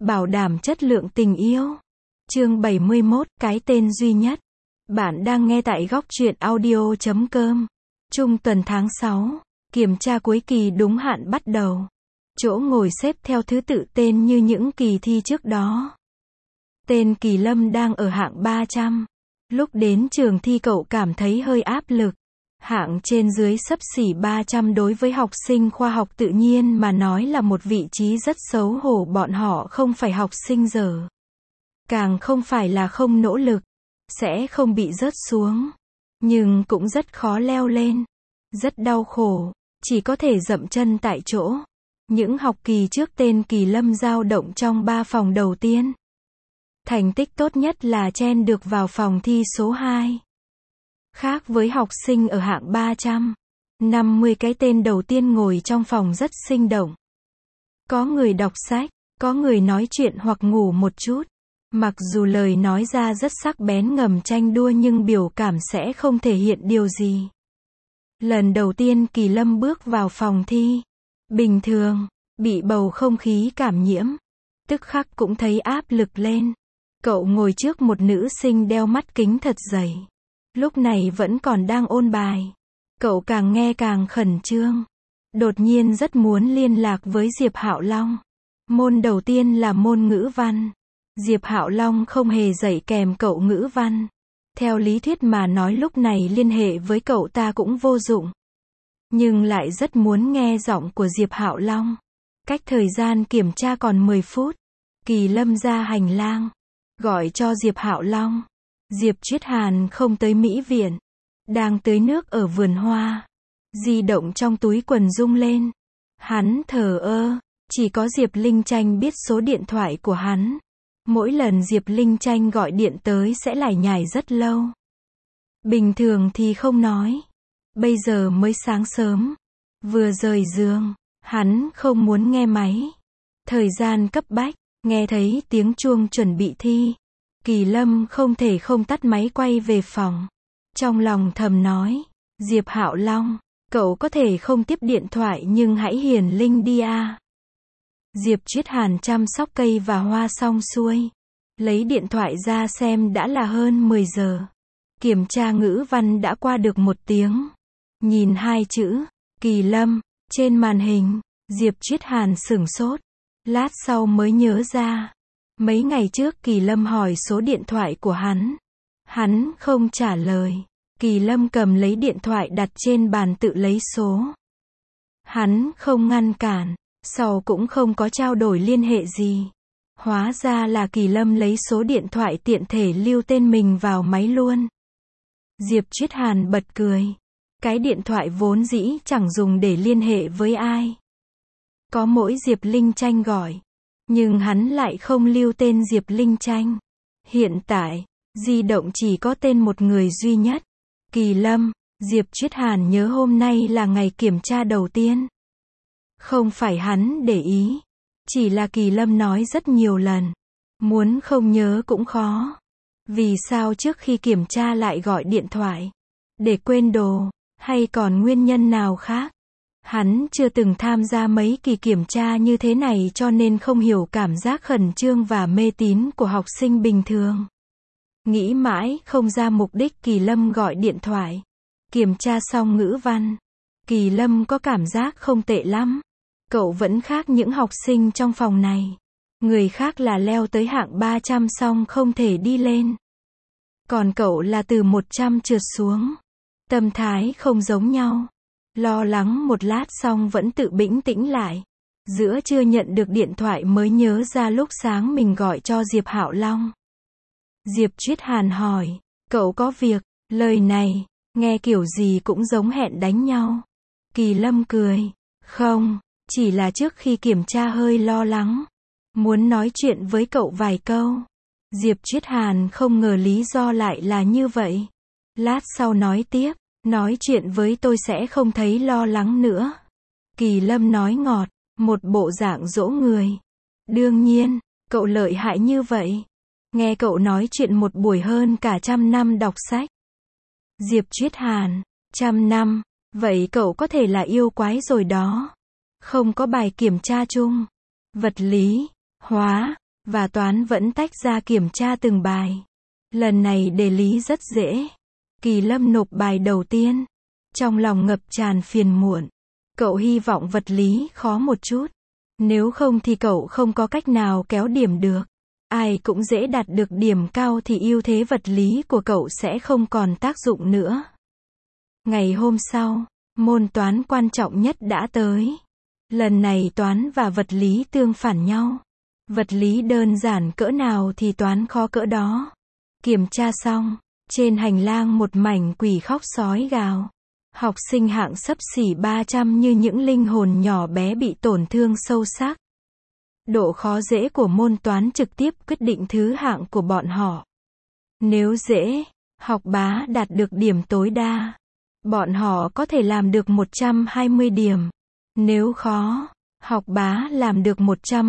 bảo đảm chất lượng tình yêu. Chương 71, cái tên duy nhất. Bạn đang nghe tại góc truyện audio.com. Trung tuần tháng 6, kiểm tra cuối kỳ đúng hạn bắt đầu. Chỗ ngồi xếp theo thứ tự tên như những kỳ thi trước đó. Tên Kỳ Lâm đang ở hạng 300. Lúc đến trường thi cậu cảm thấy hơi áp lực. Hạng trên dưới xấp xỉ 300 đối với học sinh khoa học tự nhiên mà nói là một vị trí rất xấu hổ, bọn họ không phải học sinh dở. Càng không phải là không nỗ lực, sẽ không bị rớt xuống. Nhưng cũng rất khó leo lên. Rất đau khổ, chỉ có thể dậm chân tại chỗ. Những học kỳ trước tên Kỳ Lâm dao động trong 3 phòng đầu tiên. Thành tích tốt nhất là chen được vào phòng thi số 2. Khác với học sinh ở hạng 300, 50 cái tên đầu tiên ngồi trong phòng rất sinh động. Có người đọc sách, có người nói chuyện hoặc ngủ một chút. Mặc dù lời nói ra rất sắc bén ngầm tranh đua nhưng biểu cảm sẽ không thể hiện điều gì. Lần đầu tiên Kỳ Lâm bước vào phòng thi, bình thường, bị bầu không khí cảm nhiễm, tức khắc cũng thấy áp lực lên. Cậu ngồi trước một nữ sinh đeo mắt kính thật dày. Lúc này vẫn còn đang ôn bài. Cậu càng nghe càng khẩn trương. Đột nhiên rất muốn liên lạc với Diệp Hạo Long. Môn đầu tiên là môn ngữ văn. Diệp Hạo Long không hề dạy kèm cậu ngữ văn. Theo lý thuyết mà nói lúc này liên hệ với cậu ta cũng vô dụng. Nhưng lại rất muốn nghe giọng của Diệp Hạo Long. Cách thời gian kiểm tra còn 10 phút. Kỳ Lâm ra hành lang. Gọi cho Diệp Hạo Long. Diệp Triết Hàn không tới Mỹ viện. Đang tưới nước ở vườn hoa. Di động trong túi quần rung lên. Hắn thờ ơ. Chỉ có Diệp Linh Tranh biết số điện thoại của hắn. Mỗi lần Diệp Linh Tranh gọi điện tới sẽ lải nhải rất lâu. Bình thường thì không nói. Bây giờ mới sáng sớm. Vừa rời giường. Hắn không muốn nghe máy. Thời gian cấp bách. Nghe thấy tiếng chuông chuẩn bị thi. Kỳ Lâm không thể không tắt máy quay về phòng. Trong lòng thầm nói. Diệp Hạo Long, cậu có thể không tiếp điện thoại nhưng hãy hiền linh đi a. Diệp Triết Hàn chăm sóc cây và hoa xong xuôi. Lấy điện thoại ra xem đã là hơn 10 giờ. Kiểm tra ngữ văn đã qua được 1 tiếng. Nhìn 2 chữ, Kỳ Lâm, trên màn hình, Diệp Triết Hàn sửng sốt. Lát sau mới nhớ ra. Mấy ngày trước Kỳ Lâm hỏi số điện thoại của hắn. Hắn không trả lời. Kỳ Lâm cầm lấy điện thoại đặt trên bàn tự lấy số. Hắn không ngăn cản. Sau cũng không có trao đổi liên hệ gì. Hóa ra là Kỳ Lâm lấy số điện thoại tiện thể lưu tên mình vào máy luôn. Diệp Triết Hàn bật cười. Cái điện thoại vốn dĩ chẳng dùng để liên hệ với ai. Có mỗi Diệp Linh Tranh gọi. Nhưng hắn lại không lưu tên Diệp Linh Tranh. Hiện tại, di động chỉ có tên một người duy nhất. Kỳ Lâm. Diệp Triết Hàn nhớ hôm nay là ngày kiểm tra đầu tiên. Không phải hắn để ý. Chỉ là Kỳ Lâm nói rất nhiều lần. Muốn không nhớ cũng khó. Vì sao trước khi kiểm tra lại gọi điện thoại? Để quên đồ, hay còn nguyên nhân nào khác? Hắn chưa từng tham gia mấy kỳ kiểm tra như thế này cho nên không hiểu cảm giác khẩn trương và mê tín của học sinh bình thường. Nghĩ mãi không ra mục đích Kỳ Lâm gọi điện thoại. Kiểm tra xong ngữ văn. Kỳ Lâm có cảm giác không tệ lắm. Cậu vẫn khác những học sinh trong phòng này. Người khác là leo tới hạng 300 xong không thể đi lên. Còn cậu là từ 100 trượt xuống. Tâm thái không giống nhau. Lo lắng một lát xong vẫn tự bình tĩnh lại. Giữa trưa nhận được điện thoại mới nhớ ra lúc sáng mình gọi cho Diệp Hạo Long. Diệp Triết Hàn hỏi. Cậu có việc? Lời này, nghe kiểu gì cũng giống hẹn đánh nhau. Kỳ Lâm cười. Không, chỉ là trước khi kiểm tra hơi lo lắng. Muốn nói chuyện với cậu vài câu. Diệp Triết Hàn không ngờ lý do lại là như vậy. Lát sau nói tiếp. Nói chuyện với tôi sẽ không thấy lo lắng nữa. Kỳ Lâm nói ngọt, một bộ dạng dỗ người. Đương nhiên, cậu lợi hại như vậy. Nghe cậu nói chuyện một buổi hơn cả 100 năm đọc sách. Diệp Triết Hàn, 100 năm, vậy cậu có thể là yêu quái rồi đó. Không có bài kiểm tra chung. Vật lý, hóa, Và Toán vẫn tách ra kiểm tra từng bài. Lần này đề lý rất dễ. Kỳ Lâm nộp bài đầu tiên. Trong lòng ngập tràn phiền muộn. Cậu hy vọng vật lý khó một chút. Nếu không thì cậu không có cách nào kéo điểm được. Ai cũng dễ đạt được điểm cao thì ưu thế vật lý của cậu sẽ không còn tác dụng nữa. Ngày hôm sau, môn toán quan trọng nhất đã tới. Lần này toán và vật lý tương phản nhau. Vật lý đơn giản cỡ nào thì toán khó cỡ đó. Kiểm tra xong, trên hành lang một mảnh quỷ khóc sói gào. Học sinh hạng xấp xỉ 300 như những linh hồn nhỏ bé bị tổn thương sâu sắc. Độ khó dễ của môn toán trực tiếp quyết định thứ hạng của bọn họ. Nếu dễ, học bá đạt được điểm tối đa. Bọn họ có thể làm được 120 điểm. Nếu khó, học bá làm được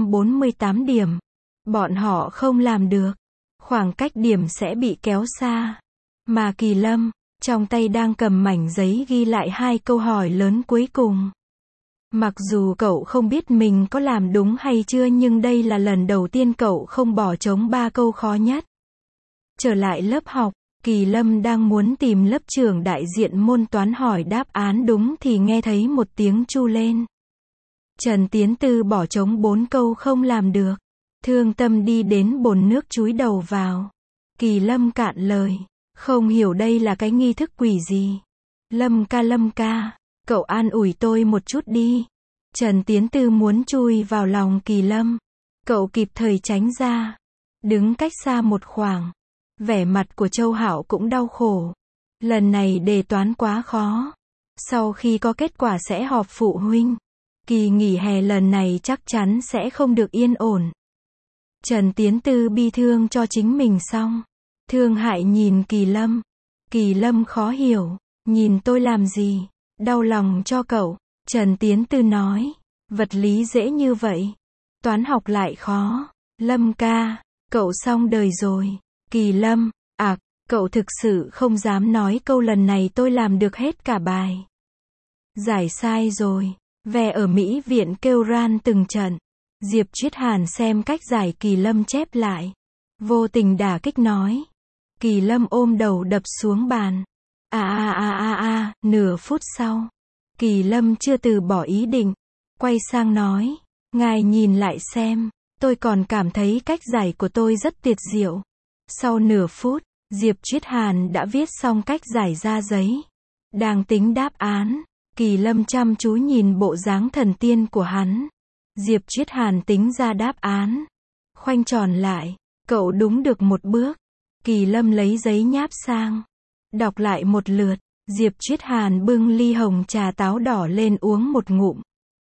148 điểm. Bọn họ không làm được. Khoảng cách điểm sẽ bị kéo xa. Mà Kỳ Lâm, trong tay đang cầm mảnh giấy ghi lại 2 câu hỏi lớn cuối cùng. Mặc dù cậu không biết mình có làm đúng hay chưa nhưng đây là lần đầu tiên cậu không bỏ trống 3 câu khó nhất. Trở lại lớp học, Kỳ Lâm đang muốn tìm lớp trưởng đại diện môn toán hỏi đáp án đúng thì nghe thấy một tiếng chu lên. Trần Tiến Tư bỏ trống 4 câu không làm được. Thương tâm đi đến bồn nước chúi đầu vào. Kỳ Lâm cạn lời. Không hiểu đây là cái nghi thức quỷ gì. Lâm ca, cậu an ủi tôi một chút đi. Trần Tiến Tư muốn chui vào lòng Kỳ Lâm. Cậu kịp thời tránh ra. Đứng cách xa một khoảng. Vẻ mặt của Châu Hạo cũng đau khổ. Lần này đề toán quá khó. Sau khi có kết quả sẽ họp phụ huynh. Kỳ nghỉ hè lần này chắc chắn sẽ không được yên ổn. Trần Tiến Tư bi thương cho chính mình xong. Thương hại nhìn Kỳ Lâm. Kỳ Lâm khó hiểu. Nhìn tôi làm gì? Đau lòng cho cậu. Trần Tiến Tư nói. Vật lý dễ như vậy. Toán học lại khó. Lâm ca, cậu xong đời rồi. Kỳ Lâm, cậu thực sự không dám nói câu lần này tôi làm được hết cả bài. Giải sai rồi. Ve ở Mỹ viện kêu ran từng trận. Diệp Triết Hàn xem cách giải Kỳ Lâm chép lại. Vô tình đả kích nói. Kỳ Lâm ôm đầu đập xuống bàn. Nửa phút sau. Kỳ Lâm chưa từ bỏ ý định. Quay sang nói. Ngài nhìn lại xem. Tôi còn cảm thấy cách giải của tôi rất tuyệt diệu. Sau nửa phút, Diệp Triết Hàn đã viết xong cách giải ra giấy. Đang tính đáp án. Kỳ Lâm chăm chú nhìn bộ dáng thần tiên của hắn. Diệp Triết Hàn tính ra đáp án. Khoanh tròn lại. Cậu đúng được một bước. Kỳ Lâm lấy giấy nháp sang. Đọc lại một lượt. Diệp Triết Hàn bưng ly hồng trà táo đỏ lên uống một ngụm.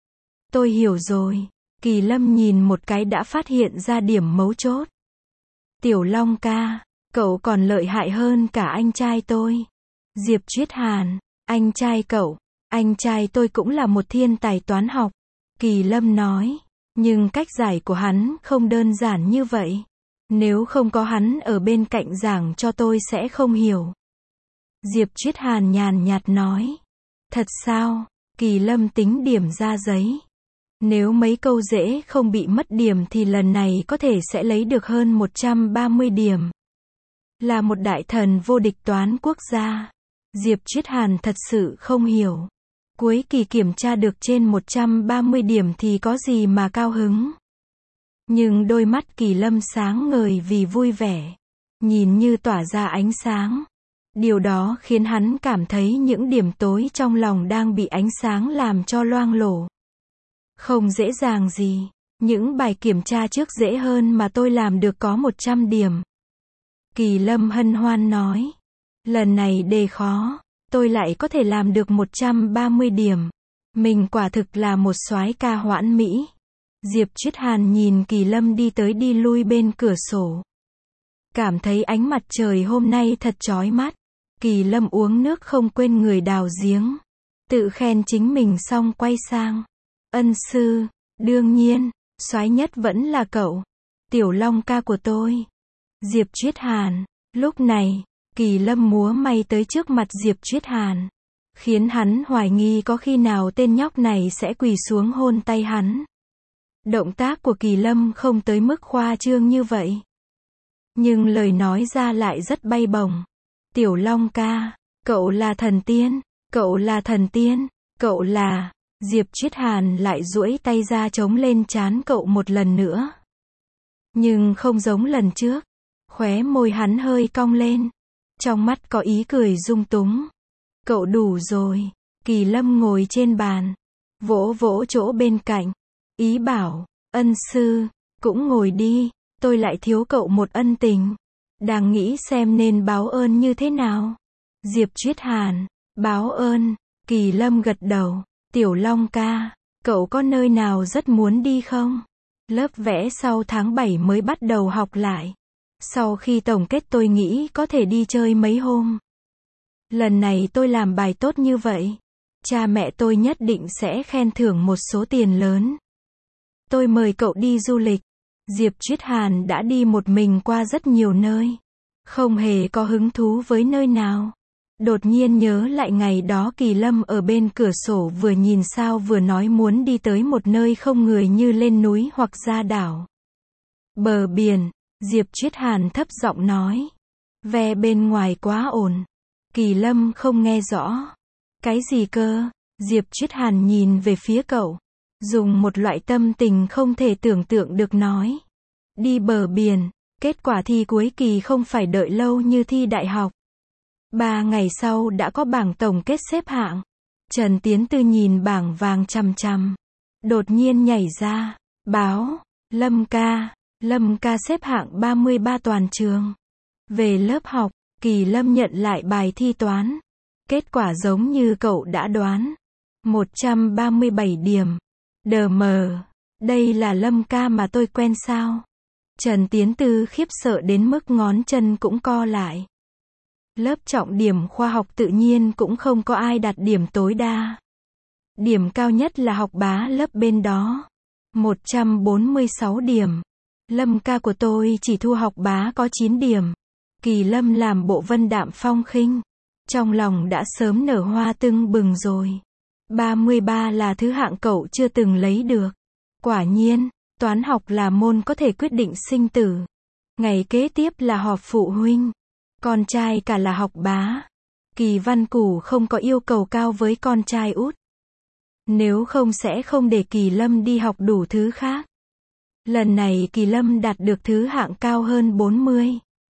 Tôi hiểu rồi. Kỳ Lâm nhìn một cái đã phát hiện ra điểm mấu chốt. Tiểu Long ca, cậu còn lợi hại hơn cả anh trai tôi. Diệp Triết Hàn, anh trai cậu, anh trai tôi cũng là một thiên tài toán học. Kỳ Lâm nói, nhưng cách giải của hắn không đơn giản như vậy. Nếu không có hắn ở bên cạnh giảng cho tôi sẽ không hiểu. Diệp Triết Hàn nhàn nhạt nói. Thật sao? Kỳ Lâm tính điểm ra giấy. Nếu mấy câu dễ không bị mất điểm thì lần này có thể sẽ lấy được hơn 130 điểm. Là một đại thần vô địch toán quốc gia. Diệp Triết Hàn thật sự không hiểu. Cuối kỳ kiểm tra được trên 130 điểm thì có gì mà cao hứng. Nhưng đôi mắt Kỳ Lâm sáng ngời vì vui vẻ. Nhìn như tỏa ra ánh sáng. Điều đó khiến hắn cảm thấy những điểm tối trong lòng đang bị ánh sáng làm cho loang lổ. Không dễ dàng gì. Những bài kiểm tra trước dễ hơn mà tôi làm được có 100 điểm. Kỳ Lâm hân hoan nói. Lần này đề khó. Tôi lại có thể làm được 130 điểm. Mình quả thực là một soái ca hoãn mỹ. Diệp Triết Hàn nhìn Kỳ Lâm đi tới đi lui bên cửa sổ. Cảm thấy ánh mặt trời hôm nay thật chói mắt. Kỳ Lâm uống nước không quên người đào giếng. Tự khen chính mình xong quay sang. Ân sư, đương nhiên, soái nhất vẫn là cậu. Tiểu Long ca của tôi. Diệp Triết Hàn. Lúc này, Kỳ Lâm múa may tới trước mặt Diệp Triết Hàn. Khiến hắn hoài nghi có khi nào tên nhóc này sẽ quỳ xuống hôn tay hắn. Động tác của Kỳ Lâm không tới mức khoa trương như vậy. Nhưng lời nói ra lại rất bay bổng. Tiểu Long ca, cậu là thần tiên, cậu là thần tiên, cậu là... Diệp Triết Hàn lại duỗi tay ra chống lên trán cậu một lần nữa. Nhưng không giống lần trước. Khóe môi hắn hơi cong lên. Trong mắt có ý cười dung túng. Cậu đủ rồi. Kỳ Lâm ngồi trên bàn. Vỗ vỗ chỗ bên cạnh. Ý bảo, ân sư, cũng ngồi đi. Tôi lại thiếu cậu một ân tình. Đang nghĩ xem nên báo ơn như thế nào. Diệp Triết Hàn, báo ơn. Kỳ Lâm gật đầu. Tiểu Long ca, cậu có nơi nào rất muốn đi không? Lớp vẽ sau tháng 7 mới bắt đầu học lại. Sau khi tổng kết tôi nghĩ có thể đi chơi mấy hôm. Lần này tôi làm bài tốt như vậy. Cha mẹ tôi nhất định sẽ khen thưởng một số tiền lớn. Tôi mời cậu đi du lịch. Diệp Triết Hàn đã đi một mình qua rất nhiều nơi. Không hề có hứng thú với nơi nào. Đột nhiên nhớ lại ngày đó Kỳ Lâm ở bên cửa sổ vừa nhìn sao vừa nói muốn đi tới một nơi không người như lên núi hoặc ra đảo. Bờ biển, Diệp Triết Hàn thấp giọng nói. Ve bên ngoài quá ồn. Kỳ Lâm không nghe rõ. Cái gì cơ? Diệp Triết Hàn nhìn về phía cậu. Dùng một loại tâm tình không thể tưởng tượng được nói. Đi bờ biển, kết quả thi cuối kỳ không phải đợi lâu như thi đại học. 3 ngày sau đã có bảng tổng kết xếp hạng. Trần Tiến Tư nhìn bảng vàng chằm chằm. Đột nhiên nhảy ra. Báo. Lâm ca xếp hạng 33 toàn trường. Về lớp học, Kỳ Lâm nhận lại bài thi toán. Kết quả giống như cậu đã đoán. 137 điểm. Đờ mờ. Đây là Lâm ca mà tôi quen sao? Trần Tiến Tư khiếp sợ đến mức ngón chân cũng co lại. Lớp trọng điểm khoa học tự nhiên cũng không có ai đạt điểm tối đa. Điểm cao nhất là học bá lớp bên đó. 146 điểm. Lâm ca của tôi chỉ thu học bá có 9 điểm. Kỳ Lâm làm bộ vân đạm phong khinh. Trong lòng đã sớm nở hoa tưng bừng rồi. 33 là thứ hạng cậu chưa từng lấy được. Quả nhiên, toán học là môn có thể quyết định sinh tử. Ngày kế tiếp là họp phụ huynh. Con trai cả là học bá. Kỳ Văn Củ không có yêu cầu cao với con trai út. Nếu không sẽ không để Kỳ Lâm đi học đủ thứ khác. Lần này Kỳ Lâm đạt được thứ hạng cao hơn 40.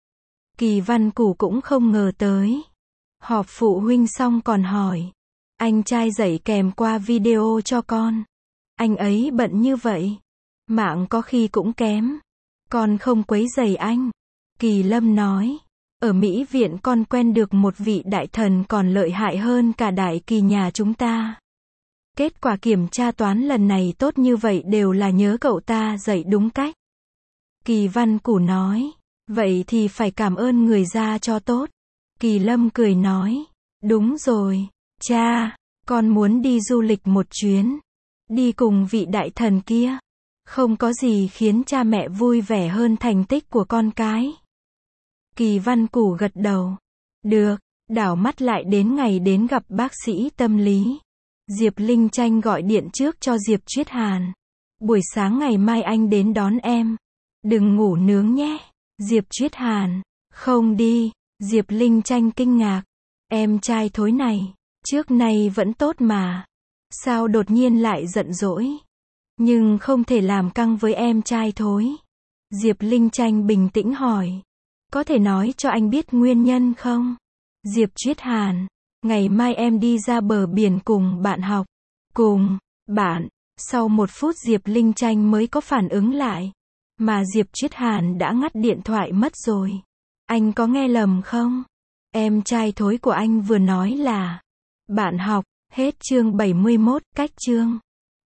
Kỳ Văn Củ cũng không ngờ tới. Họp phụ huynh xong còn hỏi. Anh trai dạy kèm qua video cho con. Anh ấy bận như vậy. Mạng có khi cũng kém. Con không quấy rầy anh. Kỳ Lâm nói. Ở Mỹ viện con quen được một vị đại thần còn lợi hại hơn cả đại kỳ nhà chúng ta. Kết quả kiểm tra toán lần này tốt như vậy đều là nhớ cậu ta dạy đúng cách. Kỳ Văn Củ nói. Vậy thì phải cảm ơn người ra cho tốt. Kỳ Lâm cười nói. Đúng rồi. Cha, con muốn đi du lịch một chuyến. Đi cùng vị đại thần kia. Không có gì khiến cha mẹ vui vẻ hơn thành tích của con cái. Kỳ Văn Củ gật đầu. Được, đảo mắt lại đến ngày đến gặp bác sĩ tâm lý. Diệp Linh Tranh gọi điện trước cho Diệp Triết Hàn. Buổi sáng ngày mai anh đến đón em. Đừng ngủ nướng nhé. Diệp Triết Hàn. Không đi. Diệp Linh Tranh kinh ngạc. Em trai thối này. Trước nay vẫn tốt mà. Sao đột nhiên lại giận dỗi? Nhưng không thể làm căng với em trai thối. Diệp Linh Tranh bình tĩnh hỏi. Có thể nói cho anh biết nguyên nhân không? Diệp Triết Hàn. Ngày mai em đi ra bờ biển cùng bạn học. Cùng bạn. Sau 1 phút Diệp Linh Tranh mới có phản ứng lại. Mà Diệp Triết Hàn đã ngắt điện thoại mất rồi. Anh có nghe lầm không? Em trai thối của anh vừa nói là bạn học. Hết chương 71, cách chương.